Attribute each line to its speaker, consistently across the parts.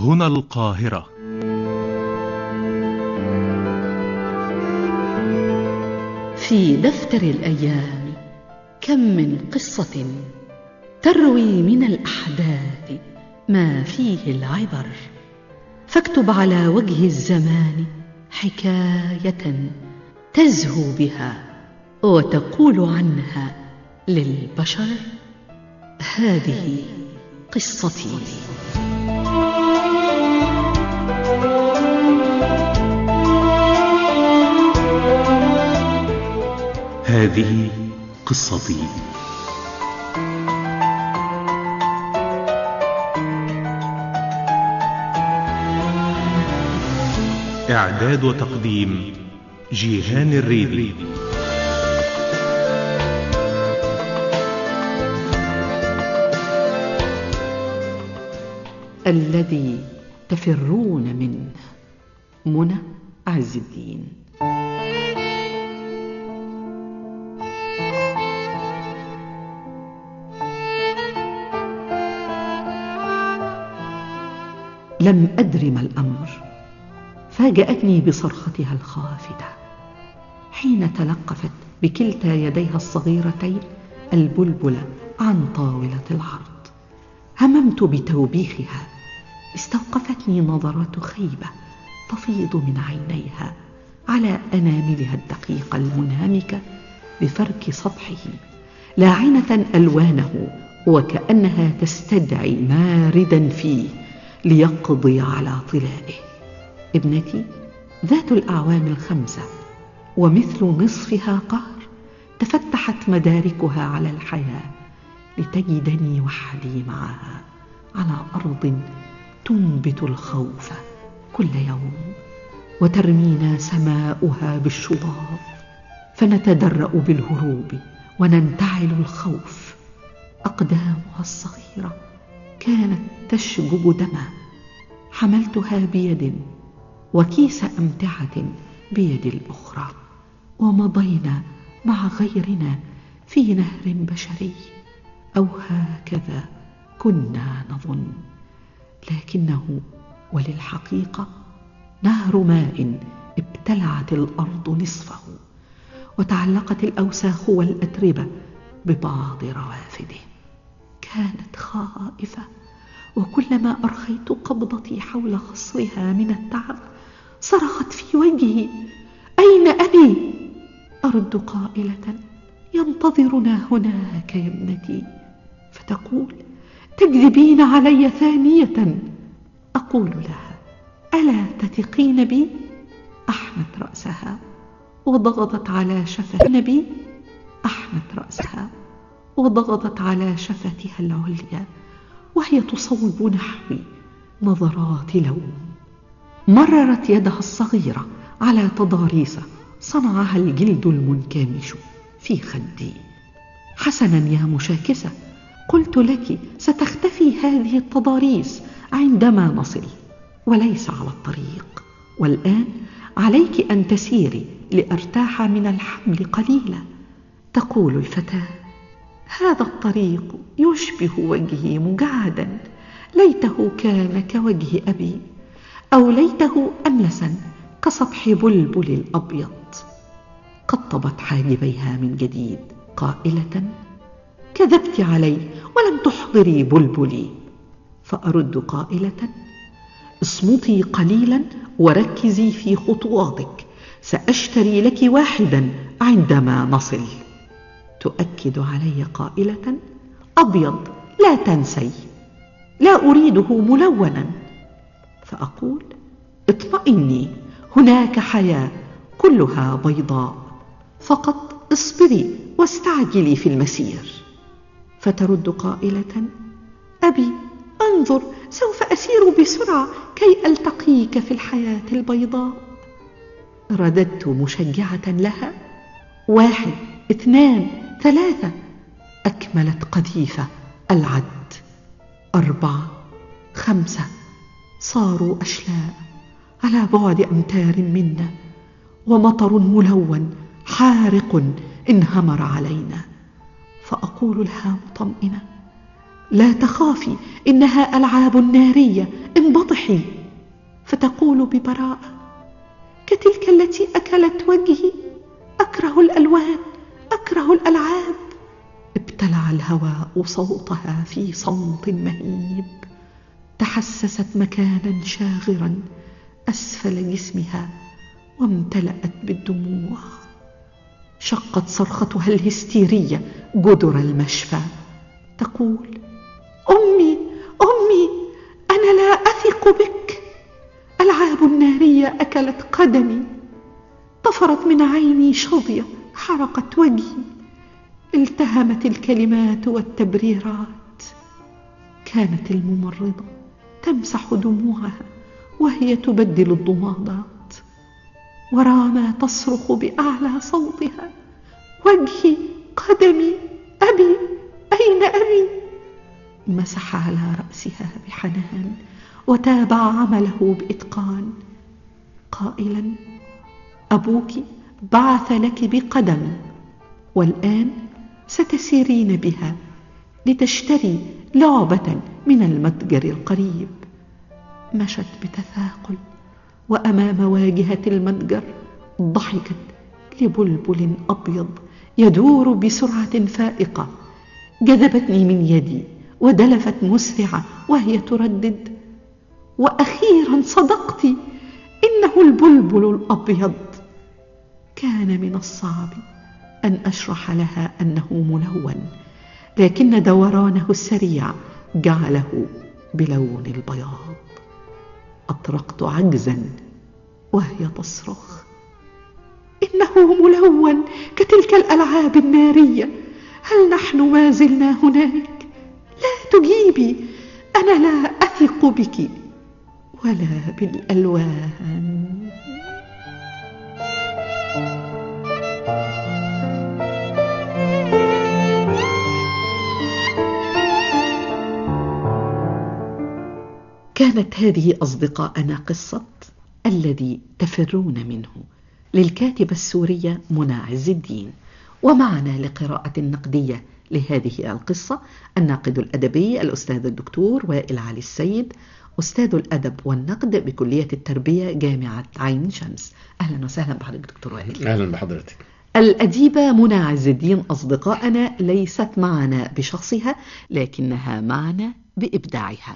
Speaker 1: هنا القاهرة.
Speaker 2: في دفتر الأيام كم من قصة تروي من الأحداث ما فيه العبر، فاكتب على وجه الزمان حكاية تزهو بها وتقول عنها للبشر: هذه قصتي.
Speaker 1: هذه قصتي. إعداد وتقديم جيهان الريدي.
Speaker 2: الذي تفرون منه، منى عز الدين. لم أدر ما الأمر، فاجأتني بصرختها الخافتة حين تلقفت بكلتا يديها الصغيرتين البلبلة عن طاولة العرض. هممت بتوبيخها، استوقفتني نظرات خيبة تفيض من عينيها على أناملها الدقيقة المنهمكة بفرك سطحه، لاعنة ألوانه وكأنها تستدعي ماردا فيه ليقضي على طلائه. ابنتي ذات الأعوام 5 ومثل نصفها قهر تفتحت مداركها على الحياة لتجدني وحدي معها على أرض تنبت الخوف كل يوم، وترمينا سماؤها بالشظاظ فنتدرأ بالهروب وننتعل الخوف. أقدامها الصغيرة كانت تشجب دما، حملتها بيد وكيس أمتعة بيد الأخرى، ومضينا مع غيرنا في نهر بشري، أو هكذا كنا نظن، لكنه وللحقيقة نهر ماء ابتلعت الأرض نصفه، وتعلقت الأوساخ والأتربة ببعض روافده. كانت خائفة، وكلما أرخيت قبضتي حول خصرها من التعب صرخت في وجهي: أين أبي؟ أرد قائلة: ينتظرنا هناك يا ابنتي. فتقول: تكذبين علي ثانية. أقول لها: ألا تثقين بي؟ أحنت رأسها وضغطت على شفتي. أحنت رأسها وضغطت على شفتها العليا وهي تصوب نحوي نظرات لوم. مررت يدها الصغيرة على تضاريس صنعها الجلد المنكمش في خدي. حسنا يا مشاكسة، قلت لك ستختفي هذه التضاريس عندما نصل، وليس على الطريق، والآن عليك أن تسيري لأرتاح من الحمل قليلا. تقول الفتاة: هذا الطريق يشبه وجهي مجعدا، ليته كان كوجه أبي، أو ليته أملسا كسطح بلبل الأبيض. قطبت حاجبيها من جديد قائلة: كذبت علي ولم تحضري بلبلي. فأرد قائلة: اصمتي قليلا وركزي في خطواتك، سأشتري لك واحدا عندما نصل. تؤكد علي قائلة: أبيض لا تنسي، لا أريده ملونا. فأقول: اطمئني، هناك حياة كلها بيضاء، فقط اصبري واستعجلي في المسير. فترد قائلة: أبي انظر، سوف أسير بسرعة كي ألتقيك في الحياة البيضاء. رددت مشجعة لها: 1 2 3. أكملت قذيفة العد. 4 5. صاروا أشلاء على بعد أمتار منا، ومطر ملون حارق انهمر علينا. فأقول لها مطمئنة: لا تخافي، إنها ألعاب نارية، انبطحي. فتقول ببراءة: كتلك التي أكلت وجهي، أكره الألوان، أكره الألعاب. ابتلع الهواء صوتها في صمت مهيب. تحسست مكانا شاغرا أسفل جسمها وامتلأت بالدموع. شقت صرختها الهستيرية جدر المشفى، تقول: أمي، أمي، أنا لا أثق بك. ألعاب نارية أكلت قدمي، طفرت من عيني شظية، حرقت وجهي. التهمت الكلمات والتبريرات. كانت الممرضة تمسح دموعها وهي تبدل الضمادات، وراما تصرخ بأعلى صوتها: وجهي، قدمي، أبي، أين أبي؟ مسح على رأسها بحنان وتابع عمله بإتقان، قائلا: أبوك بعث لك بقدم، والآن ستسيرين بها لتشتري لعبة من المتجر القريب. مشت بتثاقل، وأمام واجهة المتجر ضحكت لبلبل أبيض يدور بسرعة فائقة. جذبتني من يدي ودلفت مسرعة وهي تردد: وأخيرا صدقت، إنه البلبل الأبيض. كان من الصعب أن أشرح لها أنه ملون، لكن دورانه السريع جعله بلون البياض. أطرقت عجزا وهي تصرخ: إنه ملون كتلك الألعاب النارية. هل نحن ما زلنا هناك؟ لا تجيبي، أنا لا أثق بك ولا بالألوان. كانت هذه أصدقاءنا قصة الذي تفرون منه للكاتبة السورية منى عز الدين. ومعنا لقراءة نقدية لهذه القصة الناقد الأدبي الأستاذ الدكتور وائل علي السيد، أستاذ الأدب والنقد بكلية التربية جامعة عين شمس. أهلا وسهلا بحضرتك دكتور وائل.
Speaker 3: أهلا بحضرتك.
Speaker 2: الأديبة منى عز الدين أصدقائنا ليست معنا بشخصها، لكنها معنا بإبداعها.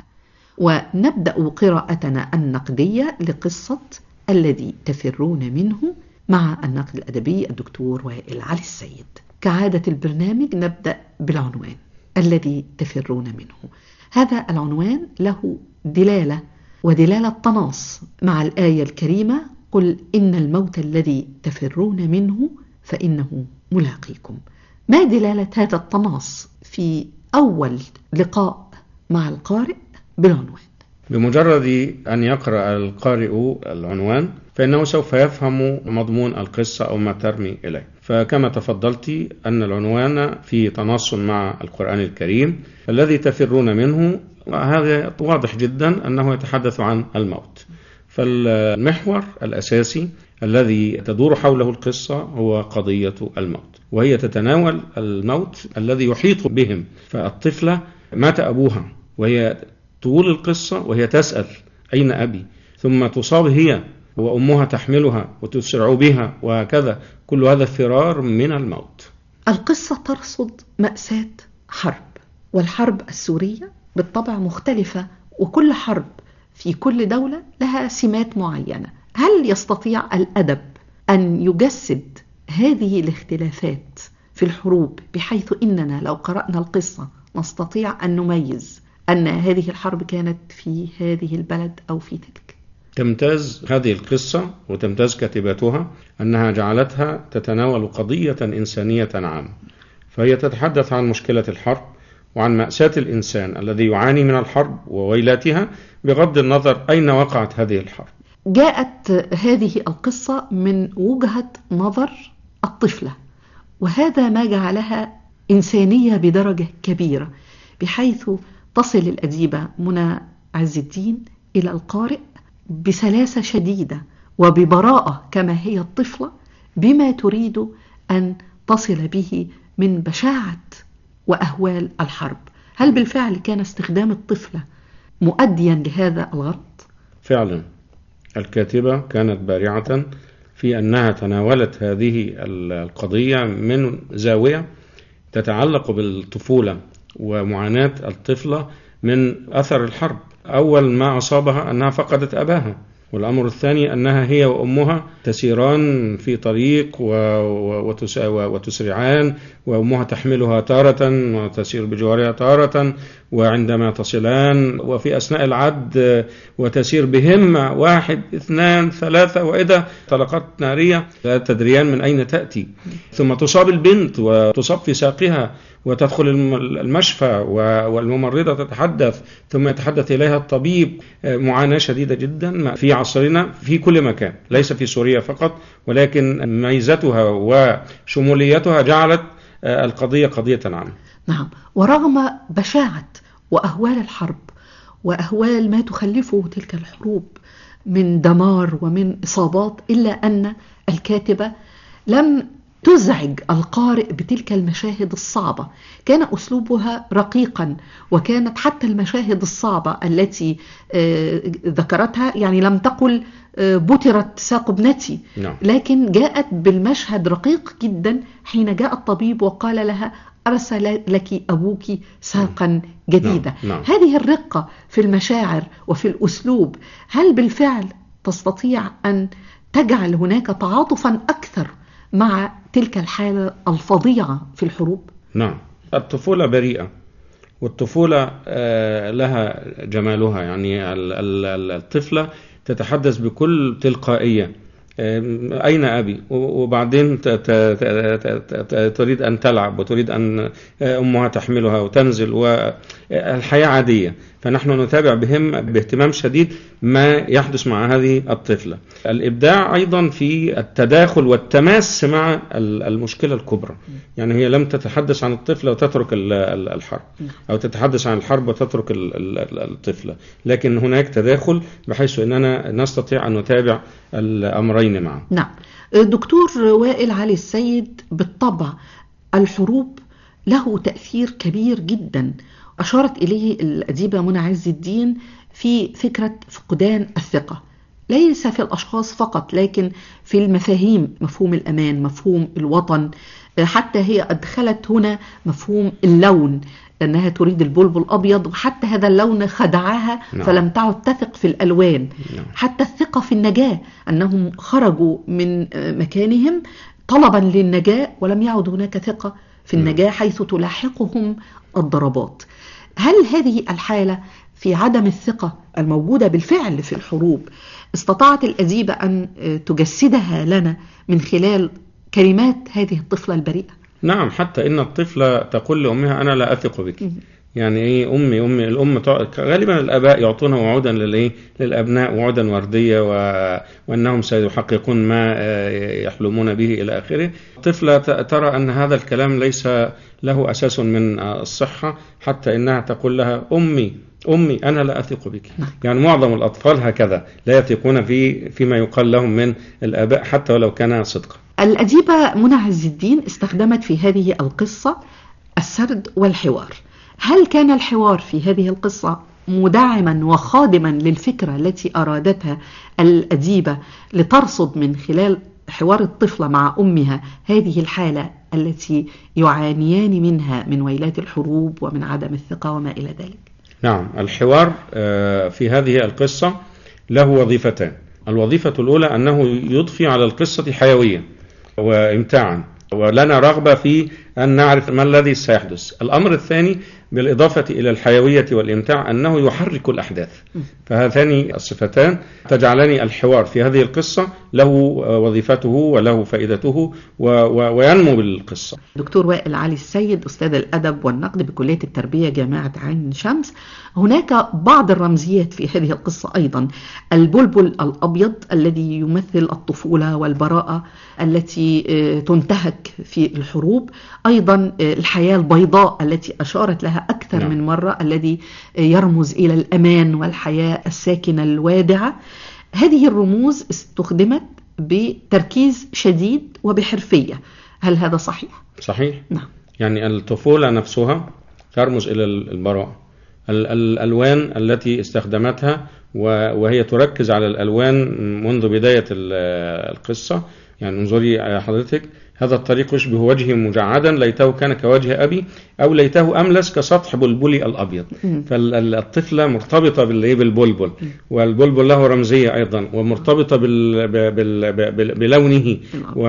Speaker 2: ونبدأ قراءتنا النقدية لقصة الذي تفرون منه مع الناقد الأدبي الدكتور وائل علي السيد. كعادة البرنامج نبدأ بالعنوان الذي تفرون منه. هذا العنوان له دلالة، ودلالة تناص مع الآية الكريمة: قل إن الموت الذي تفرون منه فإنه ملاقيكم. ما دلالة هذا التناص في أول لقاء مع القارئ بالعنوان؟
Speaker 3: بمجرد أن يقرأ القارئ العنوان فإنه سوف يفهم مضمون القصة أو ما ترمي إليه. فكما تفضلت أن العنوان في تناص مع القرآن الكريم الذي تفرون منه، هذا واضح جدا أنه يتحدث عن الموت. فالمحور الأساسي الذي تدور حوله القصة هو قضية الموت، وهي تتناول الموت الذي يحيط بهم. فالطفلة مات أبوها وهي طول القصة وهي تسأل: أين أبي؟ ثم تصاب هي وأمها تحملها وتسرع بها، وهكذا كل هذا فرار من الموت.
Speaker 2: القصة ترصد مأساة حرب، والحرب السورية بالطبع مختلفة، وكل حرب في كل دولة لها سمات معينة. هل يستطيع الأدب أن يجسد هذه الاختلافات في الحروب بحيث إننا لو قرأنا القصة نستطيع أن نميز أن هذه الحرب كانت في هذه البلد أو في تلك؟
Speaker 3: تمتاز هذه القصة وتمتاز كاتبتها أنها جعلتها تتناول قضية إنسانية عامة، فهي تتحدث عن مشكلة الحرب وعن مأساة الإنسان الذي يعاني من الحرب وويلاتها بغض النظر أين وقعت هذه الحرب.
Speaker 2: جاءت هذه القصة من وجهة نظر الطفلة، وهذا ما جعلها إنسانية بدرجة كبيرة، بحيث تصل الأديبة منى عز الدين إلى القارئ بسلاسة شديدة وببراءة كما هي الطفلة بما تريد أن تصل به من بشاعة وأهوال الحرب. هل بالفعل كان استخدام الطفلة مؤديا لهذا الغرض؟
Speaker 3: فعلا الكاتبة كانت بارعة في أنها تناولت هذه القضية من زاوية تتعلق بالطفولة ومعاناة الطفلة من أثر الحرب. أول ما أصابها أنها فقدت أباها، والأمر الثاني أنها هي وأمها تسيران في طريق وتسرعان، وأمها تحملها تارة وتسير بجوارها تارة، وعندما تصلان وفي أثناء العد وتسير بهمة 1 2 3 وإذا طلقات نارية لا تدريان من أين تأتي، ثم تصاب البنت وتصاب في ساقها وتدخل المشفى والممرضة تتحدث ثم يتحدث إليها الطبيب. معاناة شديدة جدا في عصرنا في كل مكان، ليس في سوريا فقط، ولكن ميزتها وشموليتها جعلت القضية قضية عامة.
Speaker 2: نعم، ورغم بشاعة وأهوال الحرب وأهوال ما تخلفه تلك الحروب من دمار ومن إصابات، إلا أن الكاتبة لم تزعج القارئ بتلك المشاهد الصعبة. كان أسلوبها رقيقا، وكانت حتى المشاهد الصعبة التي ذكرتها يعني لم تقل بترت ساق ابنتي، لكن جاءت بالمشهد رقيق جدا حين جاء الطبيب وقال لها أرسل لك أبوك ساقا جديدة. هذه الرقة في المشاعر وفي الأسلوب، هل بالفعل تستطيع أن تجعل هناك تعاطفا أكثر مع تلك الحالة الفظيعة في الحروب؟
Speaker 3: نعم، الطفولة بريئة، والطفولة لها جمالها. يعني الطفلة تتحدث بكل تلقائية، أين أبي؟ وبعدين تريد أن تلعب وتريد أن أمها تحملها وتنزل، والحياة عادية. فنحن نتابع باهتمام شديد ما يحدث مع هذه الطفلة. الإبداع أيضا في التداخل والتماس مع المشكلة الكبرى. يعني هي لم تتحدث عن الطفلة وتترك الحرب، أو تتحدث عن الحرب وتترك الطفلة، لكن هناك تداخل بحيث أننا نستطيع أن نتابع الأمرين معا.
Speaker 2: نعم. دكتور وائل علي السيد، بالطبع الحروب له تأثير كبير جدا أشارت إليه الأديبة منى عز الدين في فكرة فقدان الثقة، ليس في الأشخاص فقط لكن في المفاهيم، مفهوم الأمان، مفهوم الوطن. حتى هي أدخلت هنا مفهوم اللون، لأنها تريد البلبل الأبيض، وحتى هذا اللون خدعها فلم تعد تثق في الألوان. حتى الثقة في النجاة، أنهم خرجوا من مكانهم طلبا للنجاة ولم يعد هناك ثقة في النجاة حيث تلاحقهم الضربات. هل هذه الحالة في عدم الثقة الموجودة بالفعل في الحروب استطاعت الأديبة أن تجسدها لنا من خلال كلمات هذه الطفلة البريئة؟
Speaker 3: نعم، حتى إن الطفلة تقول لأمها أنا لا أثق بك. يعني إيه أمي الأم غالبا الآباء يعطون وعودا للأبناء، وعودا وردية وأنهم سيحققون ما يحلمون به إلى آخره. الطفلة ترى أن هذا الكلام ليس له أساس من الصحة، حتى إنها تقول لها أمي أنا لا أثق بك. يعني معظم الأطفال هكذا لا يثقون فيما يقال لهم من الآباء حتى ولو كان صدقا.
Speaker 2: الأديبة منى عز الدين استخدمت في هذه القصة السرد والحوار. هل كان الحوار في هذه القصة مدعما وخادما للفكرة التي أرادتها الأديبة لترصد من خلال حوار الطفلة مع أمها هذه الحالة التي يعانيان منها من ويلات الحروب ومن عدم الثقة وما إلى ذلك؟
Speaker 3: نعم، الحوار في هذه القصة له وظيفتان. الوظيفة الأولى أنه يضفي على القصة حيوية وإمتاعا، ولنا رغبة في أن نعرف ما الذي سيحدث. الأمر الثاني بالإضافة إلى الحيوية والإمتاع أنه يحرك الأحداث. فهاتان الصفتان تجعلني الحوار في هذه القصة له وظيفته وله فائدته وينمو بالقصة.
Speaker 2: دكتور وائل علي السيد، أستاذ الأدب والنقد بكلية التربية جامعة عين شمس، هناك بعض الرمزيات في هذه القصة أيضا. البلبل الأبيض الذي يمثل الطفولة والبراءة التي تنتهك في الحروب، أيضا الحياة البيضاء التي أشارت لها أكثر من مرة، الذي يرمز إلى الأمان والحياة الساكنة الوادعة. هذه الرموز استخدمت بتركيز شديد وبحرفية. هل هذا صحيح؟
Speaker 3: صحيح.
Speaker 2: نعم.
Speaker 3: يعني الطفولة نفسها ترمز إلى البراءة. الألوان التي استخدمتها وهي تركز على الألوان منذ بداية القصة. يعني انظري حضرتك، هذا الطريق يشبه وجهي مجعدا، ليته كان كوجه أبي، أو ليته أملس كسطح بلبلي الأبيض. فالطفلة مرتبطة بالبلبل، والبلبل له رمزية أيضا، ومرتبطة بلونه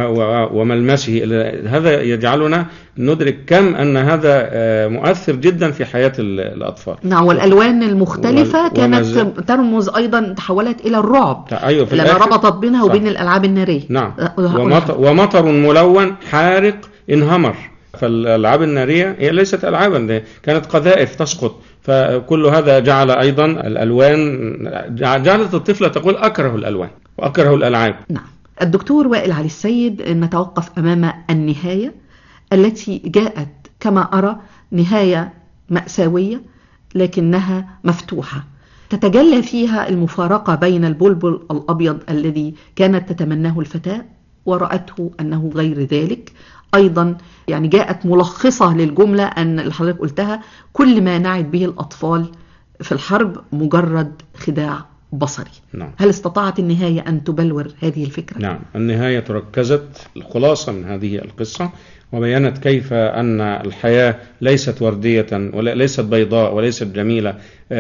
Speaker 3: وملمسه. هذا يجعلنا ندرك كم أن هذا مؤثر جدا في حياة الأطفال.
Speaker 2: نعم، والألوان المختلفة كانت ترمز أيضا، تحولت إلى الرعب.
Speaker 3: أيوة،
Speaker 2: لما ربطت بينها وبين الألعاب النارية.
Speaker 3: نعم، ومطر ملون حارق انهمر. فالألعاب النارية هي ليست ألعابا، كانت قذائف تسقط. فكل هذا جعل أيضا الألوان، جعلت الطفلة تقول أكره الألوان وأكره الألعاب.
Speaker 2: نعم. الدكتور وائل علي السيد، نتوقف أمام النهاية التي جاءت كما أرى نهاية مأساوية لكنها مفتوحة، تتجلى فيها المفارقة بين البلبل الأبيض الذي كانت تتمناه الفتاة ورأته أنه غير ذلك. أيضا يعني جاءت ملخصة للجملة أن اللي حضرتك قلتها، كل ما نعد به الأطفال في الحرب مجرد خداع بصري.
Speaker 3: نعم.
Speaker 2: هل استطاعت النهاية أن تبلور هذه الفكرة؟
Speaker 3: نعم، النهاية تركزت الخلاصة من هذه القصة، وبينت كيف أن الحياة ليست وردية وليست بيضاء وليست جميلة،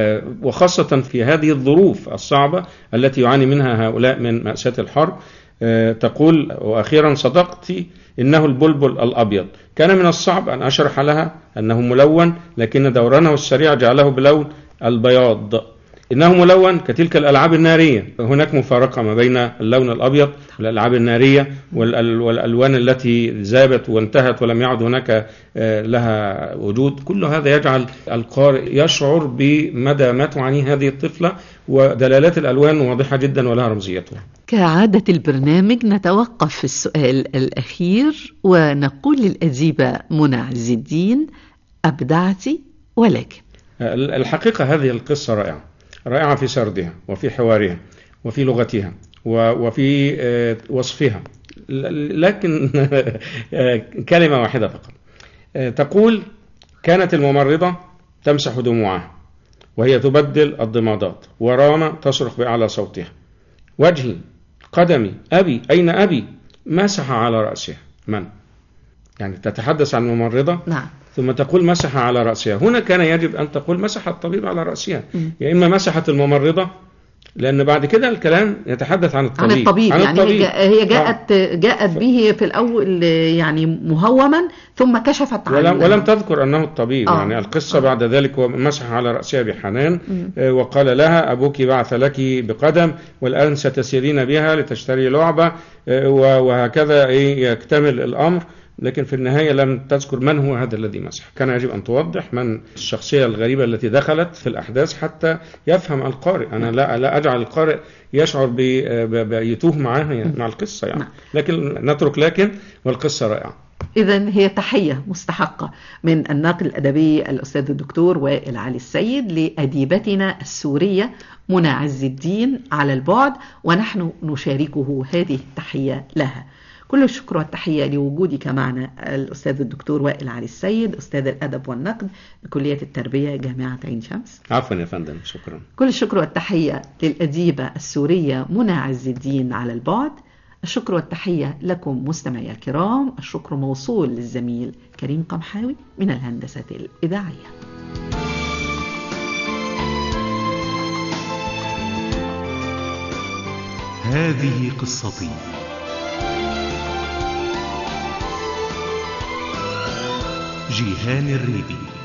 Speaker 3: وخاصة في هذه الظروف الصعبة التي يعاني منها هؤلاء من مأساة الحرب. تقول: وأخيرا صدقت، إنه البلبل الأبيض. كان من الصعب أن أشرح لها أنه ملون، لكن دورانه السريع جعله بلون البياض. إنه ملون كتلك الألعاب النارية. هناك مفارقة ما بين اللون الأبيض والألعاب النارية والألوان التي ذابت وانتهت ولم يعد هناك لها وجود. كل هذا يجعل القارئ يشعر بمدى ما تعاني هذه الطفلة، ودلالات الألوان واضحة جدا ولها رمزيتها.
Speaker 2: كعادة البرنامج نتوقف في السؤال الأخير ونقول للأديبة منى عز الدين: أبدعتي، ولكن
Speaker 3: الحقيقة هذه القصة رائعة في سردها وفي حوارها وفي لغتها وفي وصفها، لكن كلمة واحدة فقط. تقول: كانت الممرضة تمسح دموعها وهي تبدل الضمادات، ورامة تصرخ بأعلى صوتها: وجهي، قدمي، أبي، أين أبي؟ مسح على رأسها. من؟ يعني تتحدث عن الممرضة.
Speaker 2: نعم.
Speaker 3: ثم تقول مسح على رأسها. هنا كان يجب أن تقول مسح الطبيب على رأسها، يا إما مسحت الممرضة، لأن بعد كده الكلام يتحدث عن الطبيب.
Speaker 2: يعني الطبيب. هي جاءت به في الأول يعني مهوما، ثم كشفت عنه
Speaker 3: ولم تذكر أنه الطبيب. يعني القصة بعد ذلك ومسح على رأسها بحنان، وقال لها: أبوك بعث لك بقدم، والآن ستسيرين بها لتشتري لعبة، وهكذا يكتمل الأمر. لكن في النهاية لم تذكر من هو هذا الذي مسح. كان يجب أن توضح من الشخصية الغريبة التي دخلت في الأحداث حتى يفهم القارئ. أنا لا أجعل القارئ يشعر بيتوه معاه مع القصة يعني. لكن نترك والقصة رائعة.
Speaker 2: إذن هي تحية مستحقة من الناقد الأدبي الأستاذ الدكتور وائل علي السيد لأديبتنا السورية منى عز الدين على البعد، ونحن نشاركه هذه التحية لها. كل الشكر والتحية لوجودك معنا الأستاذ الدكتور وائل علي السيد، أستاذ الأدب والنقد بكلية التربية جامعة عين شمس.
Speaker 3: عفوا يا فندم، شكرا.
Speaker 2: كل الشكر والتحية للأديبة السورية منى عز الدين على البعد. الشكر والتحية لكم مستمعي الكرام. الشكر موصول للزميل كريم قمحاوي من الهندسة الإذاعية.
Speaker 1: هذه قصتي. جيهان الريبي.